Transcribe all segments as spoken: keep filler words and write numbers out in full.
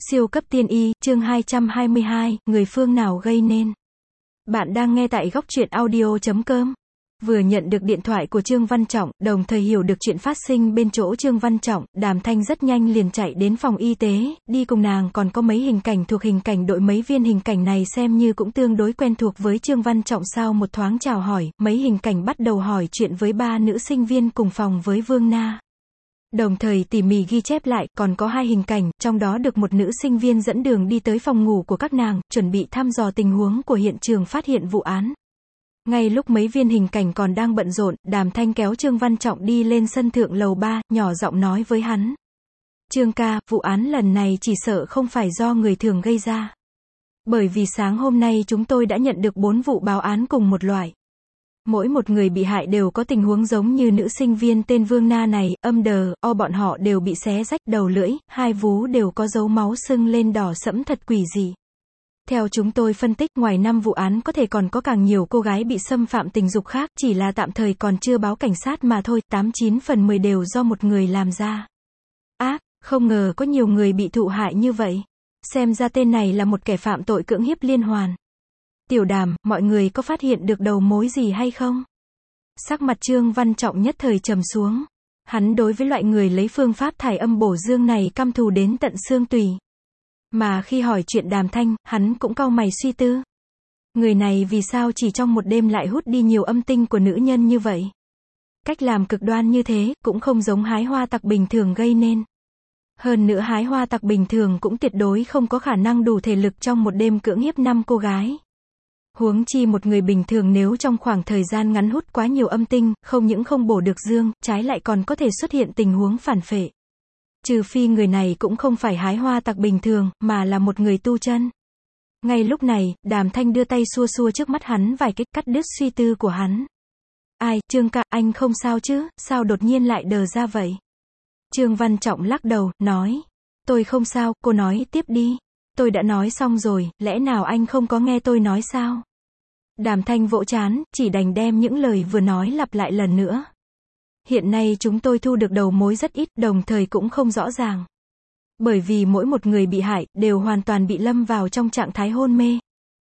Siêu cấp tiên y, chương hai trăm hai mươi hai, người phương nào gây nên. Bạn đang nghe tại góc truyện audio chấm com. Vừa nhận được điện thoại của Trương Văn Trọng, đồng thời hiểu được chuyện phát sinh bên chỗ Trương Văn Trọng, Đàm Thanh rất nhanh liền chạy đến phòng y tế, đi cùng nàng còn có mấy hình cảnh thuộc hình cảnh đội. Mấy viên hình cảnh này xem như cũng tương đối quen thuộc với Trương Văn Trọng. Sau một thoáng chào hỏi, mấy hình cảnh bắt đầu hỏi chuyện với ba nữ sinh viên cùng phòng với Vương Na. Đồng thời tỉ mỉ ghi chép lại, còn có hai hình cảnh, trong đó được một nữ sinh viên dẫn đường đi tới phòng ngủ của các nàng, chuẩn bị thăm dò tình huống của hiện trường phát hiện vụ án. Ngay lúc mấy viên hình cảnh còn đang bận rộn, Đàm Thanh kéo Trương Văn Trọng đi lên sân thượng lầu ba, nhỏ giọng nói với hắn. Trương ca, vụ án lần này chỉ sợ không phải do người thường gây ra. Bởi vì sáng hôm nay chúng tôi đã nhận được bốn vụ báo án cùng một loại. Mỗi một người bị hại đều có tình huống giống như nữ sinh viên tên Vương Na này, âm đờ, o bọn họ đều bị xé rách đầu lưỡi, hai vú đều có dấu máu sưng lên đỏ sẫm thật quỷ dị. Theo chúng tôi phân tích, ngoài năm vụ án có thể còn có càng nhiều cô gái bị xâm phạm tình dục khác, chỉ là tạm thời còn chưa báo cảnh sát mà thôi, tám chín phần mười đều do một người làm ra. Ác, không ngờ có nhiều người bị thụ hại như vậy. Xem ra tên này là một kẻ phạm tội cưỡng hiếp liên hoàn. Tiểu Đàm, mọi người có phát hiện được đầu mối gì hay không? Sắc mặt Trương Văn Trọng nhất thời trầm xuống. Hắn đối với loại người lấy phương pháp thải âm bổ dương này căm thù đến tận xương tủy. Mà khi hỏi chuyện Đàm Thanh, hắn cũng cau mày suy tư. Người này vì sao chỉ trong một đêm lại hút đi nhiều âm tinh của nữ nhân như vậy? Cách làm cực đoan như thế, cũng không giống hái hoa tặc bình thường gây nên. Hơn nữa hái hoa tặc bình thường cũng tuyệt đối không có khả năng đủ thể lực trong một đêm cưỡng hiếp năm cô gái. Huống chi một người bình thường nếu trong khoảng thời gian ngắn hút quá nhiều âm tinh, không những không bổ được dương, trái lại còn có thể xuất hiện tình huống phản phệ. Trừ phi người này cũng không phải hái hoa tặc bình thường, mà là một người tu chân. Ngay lúc này, Đàm Thanh đưa tay xua xua trước mắt hắn vài cái, cắt đứt suy tư của hắn. Ai, Trương ca, anh không sao chứ, sao đột nhiên lại đờ ra vậy? Trương Văn Trọng lắc đầu, nói. Tôi không sao, cô nói tiếp đi. Tôi đã nói xong rồi, lẽ nào anh không có nghe tôi nói sao? Đàm Thanh vỗ trán, chỉ đành đem những lời vừa nói lặp lại lần nữa. Hiện nay chúng tôi thu được đầu mối rất ít, đồng thời cũng không rõ ràng. Bởi vì mỗi một người bị hại, đều hoàn toàn bị lâm vào trong trạng thái hôn mê.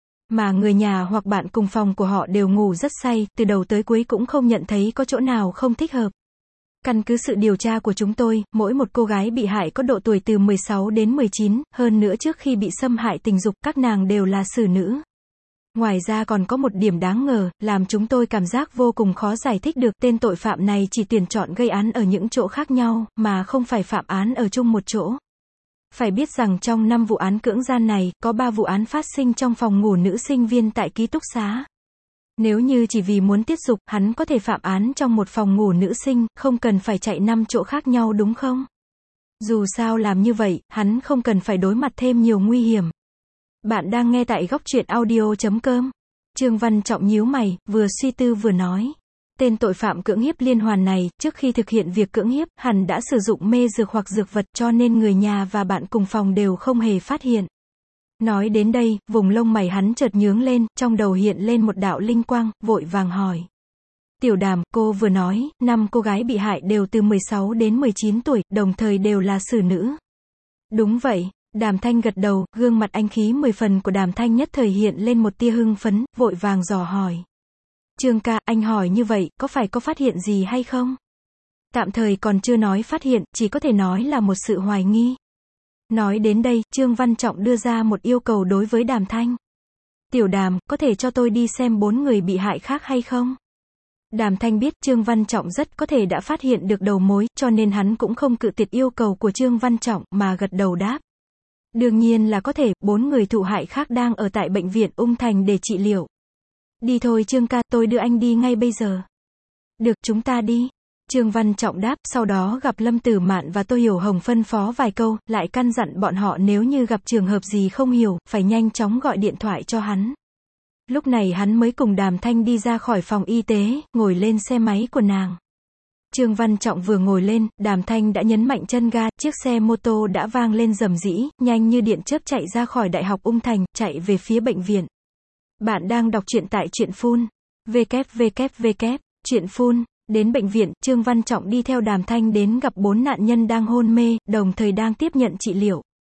Mà người nhà hoặc bạn cùng phòng của họ đều ngủ rất say, từ đầu tới cuối cũng không nhận thấy có chỗ nào không thích hợp. Căn cứ sự điều tra của chúng tôi, mỗi một cô gái bị hại có độ tuổi từ mười sáu đến mười chín, hơn nữa trước khi bị xâm hại tình dục, các nàng đều là xử nữ. Ngoài ra còn có một điểm đáng ngờ, làm chúng tôi cảm giác vô cùng khó giải thích được, tên tội phạm này chỉ tuyển chọn gây án ở những chỗ khác nhau, mà không phải phạm án ở chung một chỗ. Phải biết rằng trong năm vụ án cưỡng gian này, có ba vụ án phát sinh trong phòng ngủ nữ sinh viên tại ký túc xá. Nếu như chỉ vì muốn tiết dục, hắn có thể phạm án trong một phòng ngủ nữ sinh, không cần phải chạy năm chỗ khác nhau đúng không? Dù sao làm như vậy, hắn không cần phải đối mặt thêm nhiều nguy hiểm. Bạn đang nghe tại góc truyện audio chấm com. Trương Văn Trọng nhíu mày, vừa suy tư vừa nói. Tên tội phạm cưỡng hiếp liên hoàn này, trước khi thực hiện việc cưỡng hiếp, hẳn đã sử dụng mê dược hoặc dược vật, cho nên người nhà và bạn cùng phòng đều không hề phát hiện. Nói đến đây, vùng lông mày hắn chợt nhướng lên, trong đầu hiện lên một đạo linh quang, vội vàng hỏi. Tiểu Đàm, cô vừa nói, năm cô gái bị hại đều từ mười sáu đến mười chín tuổi, đồng thời đều là xử nữ. Đúng vậy, Đàm Thanh gật đầu, gương mặt anh khí mười phần của Đàm Thanh nhất thời hiện lên một tia hưng phấn, vội vàng dò hỏi. Trương ca, anh hỏi như vậy, có phải có phát hiện gì hay không? Tạm thời còn chưa nói phát hiện, chỉ có thể nói là một sự hoài nghi. Nói đến đây, Trương Văn Trọng đưa ra một yêu cầu đối với Đàm Thanh. Tiểu Đàm, có thể cho tôi đi xem bốn người bị hại khác hay không? Đàm Thanh biết Trương Văn Trọng rất có thể đã phát hiện được đầu mối, cho nên hắn cũng không cự tuyệt yêu cầu của Trương Văn Trọng, mà gật đầu đáp. Đương nhiên là có thể, bốn người thụ hại khác đang ở tại bệnh viện Ung Thành để trị liệu. Đi thôi Trương ca, tôi đưa anh đi ngay bây giờ. Được, chúng ta đi. Trương Văn Trọng đáp, sau đó gặp Lâm Tử Mạn và Tô Hiểu Hồng phân phó vài câu, lại căn dặn bọn họ nếu như gặp trường hợp gì không hiểu, phải nhanh chóng gọi điện thoại cho hắn. Lúc này hắn mới cùng Đàm Thanh đi ra khỏi phòng y tế, ngồi lên xe máy của nàng. Trương Văn Trọng vừa ngồi lên, Đàm Thanh đã nhấn mạnh chân ga, chiếc xe mô tô đã vang lên rầm rĩ, nhanh như điện chớp chạy ra khỏi Đại học Ung Thành, chạy về phía bệnh viện. Bạn đang đọc truyện tại truyện phun. www. Truyện phun. Đến bệnh viện, Trương Văn Trọng đi theo Đàm Thanh đến gặp bốn nạn nhân đang hôn mê, đồng thời đang tiếp nhận trị liệu.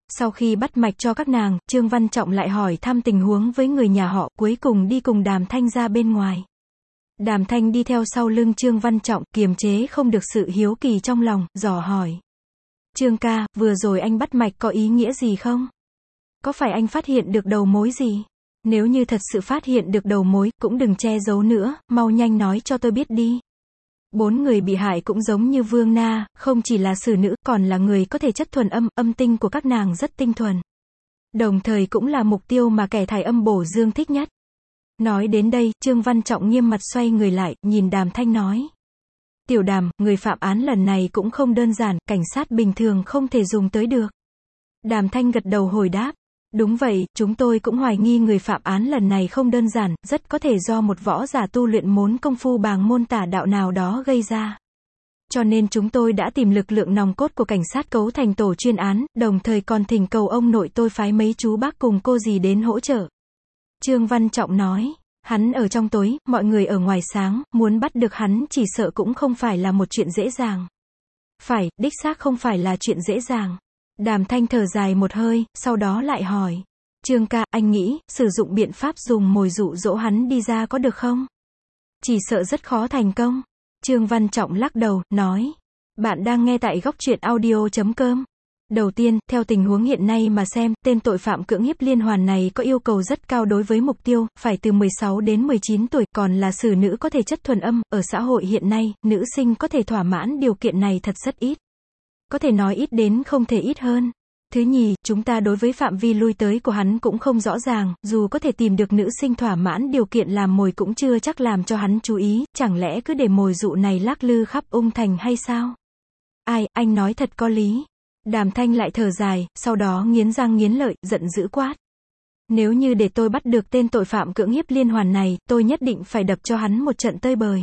Sau khi bắt mạch cho các nàng, Trương Văn Trọng lại hỏi thăm tình huống với người nhà họ, cuối cùng đi cùng Đàm Thanh ra bên ngoài. Đàm Thanh đi theo sau lưng Trương Văn Trọng, kiềm chế không được sự hiếu kỳ trong lòng, dò hỏi. Trương ca, vừa rồi anh bắt mạch có ý nghĩa gì không? Có phải anh phát hiện được đầu mối gì? Nếu như thật sự phát hiện được đầu mối, cũng đừng che giấu nữa, mau nhanh nói cho tôi biết đi. Bốn người bị hại cũng giống như Vương Na, không chỉ là xử nữ, còn là người có thể chất thuần âm, âm tinh của các nàng rất tinh thuần. Đồng thời cũng là mục tiêu mà kẻ thải âm bổ dương thích nhất. Nói đến đây, Trương Văn Trọng nghiêm mặt xoay người lại, nhìn Đàm Thanh nói. Tiểu Đàm, người phạm án lần này cũng không đơn giản, cảnh sát bình thường không thể dùng tới được. Đàm Thanh gật đầu hồi đáp. Đúng vậy, chúng tôi cũng hoài nghi người phạm án lần này không đơn giản, rất có thể do một võ giả tu luyện môn công phu bàng môn tả đạo nào đó gây ra. Cho nên chúng tôi đã tìm lực lượng nòng cốt của cảnh sát cấu thành tổ chuyên án, đồng thời còn thỉnh cầu ông nội tôi phái mấy chú bác cùng cô dì đến hỗ trợ. Trương Văn Trọng nói, hắn ở trong tối, mọi người ở ngoài sáng, muốn bắt được hắn chỉ sợ cũng không phải là một chuyện dễ dàng. Phải, đích xác không phải là chuyện dễ dàng. Đàm Thanh thở dài một hơi, sau đó lại hỏi. Trương ca, anh nghĩ, sử dụng biện pháp dùng mồi dụ dỗ hắn đi ra có được không? Chỉ sợ rất khó thành công. Trương Văn Trọng lắc đầu, nói. Bạn đang nghe tại góc truyện audio chấm com. Đầu tiên, theo tình huống hiện nay mà xem, tên tội phạm cưỡng hiếp liên hoàn này có yêu cầu rất cao đối với mục tiêu, phải từ mười sáu đến mười chín tuổi, còn là xử nữ có thể chất thuần âm, ở xã hội hiện nay, nữ sinh có thể thỏa mãn điều kiện này thật rất ít. Có thể nói ít đến không thể ít hơn. Thứ nhì, chúng ta đối với phạm vi lui tới của hắn cũng không rõ ràng, dù có thể tìm được nữ sinh thỏa mãn điều kiện làm mồi cũng chưa chắc làm cho hắn chú ý, chẳng lẽ cứ để mồi dụ này lắc lư khắp Ung Thành hay sao? Ai, anh nói thật có lý. Đàm Thanh lại thở dài, sau đó nghiến răng nghiến lợi, giận dữ quát. Nếu như để tôi bắt được tên tội phạm cưỡng hiếp liên hoàn này, tôi nhất định phải đập cho hắn một trận tơi bời.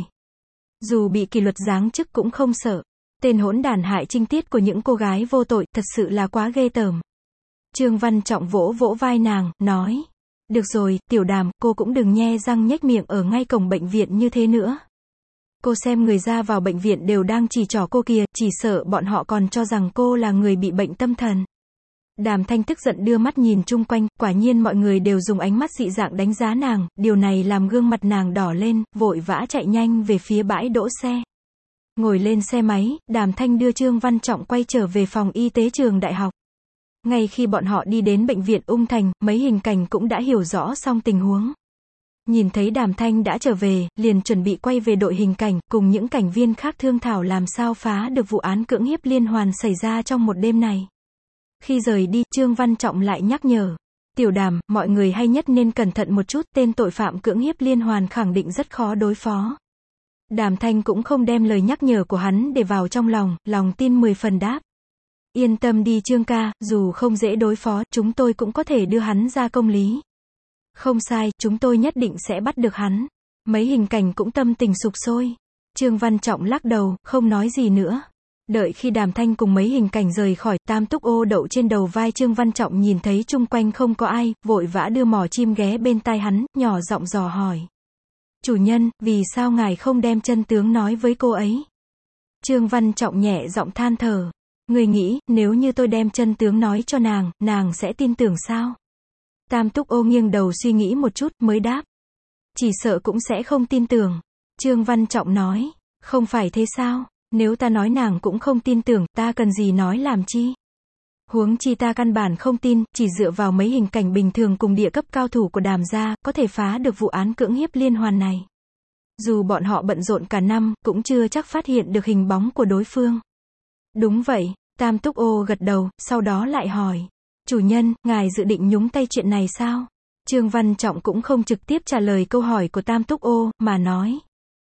Dù bị kỷ luật giáng chức cũng không sợ. Tên hỗn đản hại trinh tiết của những cô gái vô tội, thật sự là quá ghê tởm. Trương Văn Trọng vỗ vỗ vai nàng, nói. Được rồi, Tiểu Đàm, cô cũng đừng nhe răng nhếch miệng ở ngay cổng bệnh viện như thế nữa. Cô xem người ra vào bệnh viện đều đang chỉ trỏ cô kìa, chỉ sợ bọn họ còn cho rằng cô là người bị bệnh tâm thần. Đàm Thanh tức giận đưa mắt nhìn chung quanh, quả nhiên mọi người đều dùng ánh mắt dị dạng đánh giá nàng, điều này làm gương mặt nàng đỏ lên, vội vã chạy nhanh về phía bãi đỗ xe. Ngồi lên xe máy, Đàm Thanh đưa Trương Văn Trọng quay trở về phòng y tế trường đại học. Ngay khi bọn họ đi đến bệnh viện Ung Thành, mấy hình cảnh cũng đã hiểu rõ xong tình huống. Nhìn thấy Đàm Thanh đã trở về, liền chuẩn bị quay về đội hình cảnh, cùng những cảnh viên khác thương thảo làm sao phá được vụ án cưỡng hiếp liên hoàn xảy ra trong một đêm này. Khi rời đi, Trương Văn Trọng lại nhắc nhở. Tiểu Đàm, mọi người hay nhất nên cẩn thận một chút, tên tội phạm cưỡng hiếp liên hoàn khẳng định rất khó đối phó. Đàm Thanh cũng không đem lời nhắc nhở của hắn để vào trong lòng, lòng tin mười phần đáp. Yên tâm đi Trương ca, dù không dễ đối phó, chúng tôi cũng có thể đưa hắn ra công lý. Không sai, chúng tôi nhất định sẽ bắt được hắn. Mấy hình cảnh cũng tâm tình sục sôi. Trương Văn Trọng lắc đầu, không nói gì nữa. Đợi khi Đàm Thanh cùng mấy hình cảnh rời khỏi, Tam Túc Ô đậu trên đầu vai Trương Văn Trọng nhìn thấy chung quanh không có ai, vội vã đưa mỏ chim ghé bên tai hắn, nhỏ giọng dò hỏi. Chủ nhân, vì sao ngài không đem chân tướng nói với cô ấy? Trương Văn Trọng nhẹ giọng than thở. Người nghĩ, nếu như tôi đem chân tướng nói cho nàng, nàng sẽ tin tưởng sao? Tam Túc Ô nghiêng đầu suy nghĩ một chút, mới đáp. Chỉ sợ cũng sẽ không tin tưởng. Trương Văn Trọng nói. Không phải thế sao? Nếu ta nói nàng cũng không tin tưởng, ta cần gì nói làm chi? Huống chi ta căn bản không tin, chỉ dựa vào mấy hình cảnh bình thường cùng địa cấp cao thủ của Đàm gia, có thể phá được vụ án cưỡng hiếp liên hoàn này. Dù bọn họ bận rộn cả năm, cũng chưa chắc phát hiện được hình bóng của đối phương. Đúng vậy, Tam Túc Ô gật đầu, sau đó lại hỏi. Chủ nhân, ngài dự định nhúng tay chuyện này sao? Trương Văn Trọng cũng không trực tiếp trả lời câu hỏi của Tam Túc Ô, mà nói.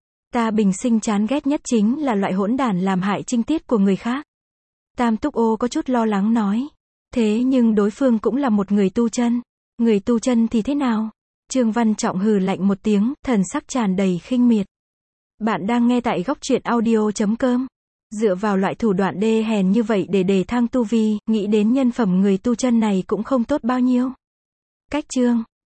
Ta bình sinh chán ghét nhất chính là loại hỗn đản làm hại trinh tiết của người khác. Tam Túc Ô có chút lo lắng nói. Thế nhưng đối phương cũng là một người tu chân. Người tu chân thì thế nào? Trương Văn Trọng hừ lạnh một tiếng, thần sắc tràn đầy khinh miệt. Bạn đang nghe tại góc truyện audio chấm com. Dựa vào loại thủ đoạn đê hèn như vậy để đề thăng tu vi, nghĩ đến nhân phẩm người tu chân này cũng không tốt bao nhiêu. Cách chương